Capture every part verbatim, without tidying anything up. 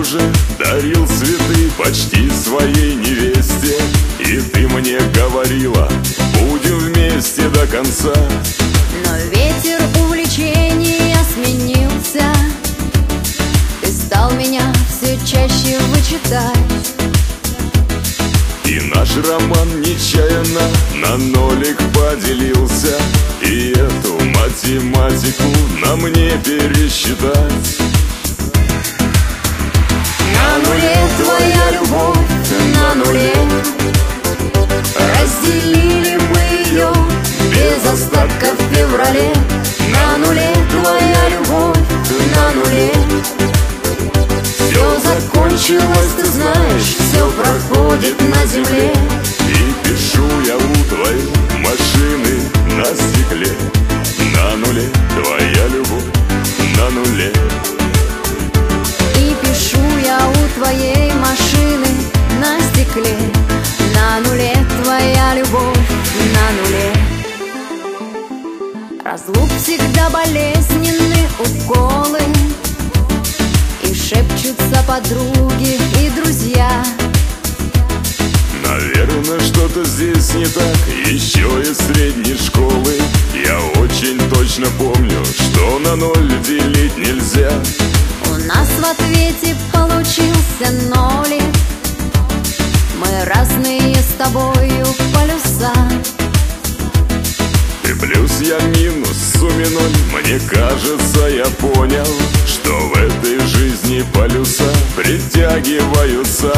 уже дарил цветы почти своей невесте, и ты мне говорила, будем вместе до конца. Но ветер увлечения сменился, ты стал меня все чаще вычитать. И наш роман нечаянно на нолик поделился, и эту математику на мне пересчитать. На нуле твоя любовь, на нуле разделили мы ее без остатка в феврале. На нуле твоя любовь, на нуле все закончилось, ты знаешь, все проходит на земле. И пишу я у твоей машины на стекле: на нуле твоя любовь, на нуле. И пишу я у твоей машины на стекле: на нуле твоя любовь, на нуле. Разлук всегда болезненны уколы, и шепчутся подруги и друзья. Наверное, что-то здесь не так, еще из средней школы. Я очень точно помню, что на ноль делить нельзя. У нас в ответе получился нолик, мы разные с тобою полюса. Ты плюс, я минус, в сумме ноль. Мне кажется, я понял, что в этой жизни полюса притягиваются.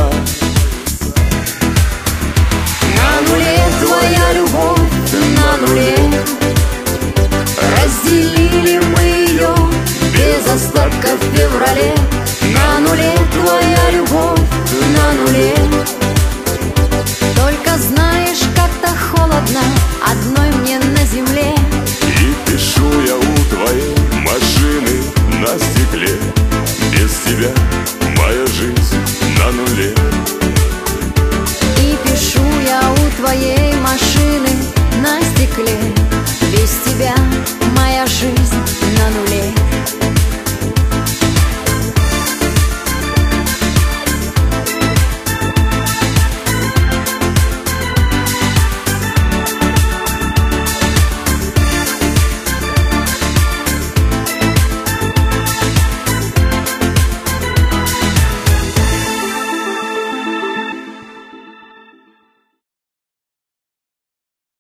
На нуле твоя любовь, на нуле разделили мы ее без остатка в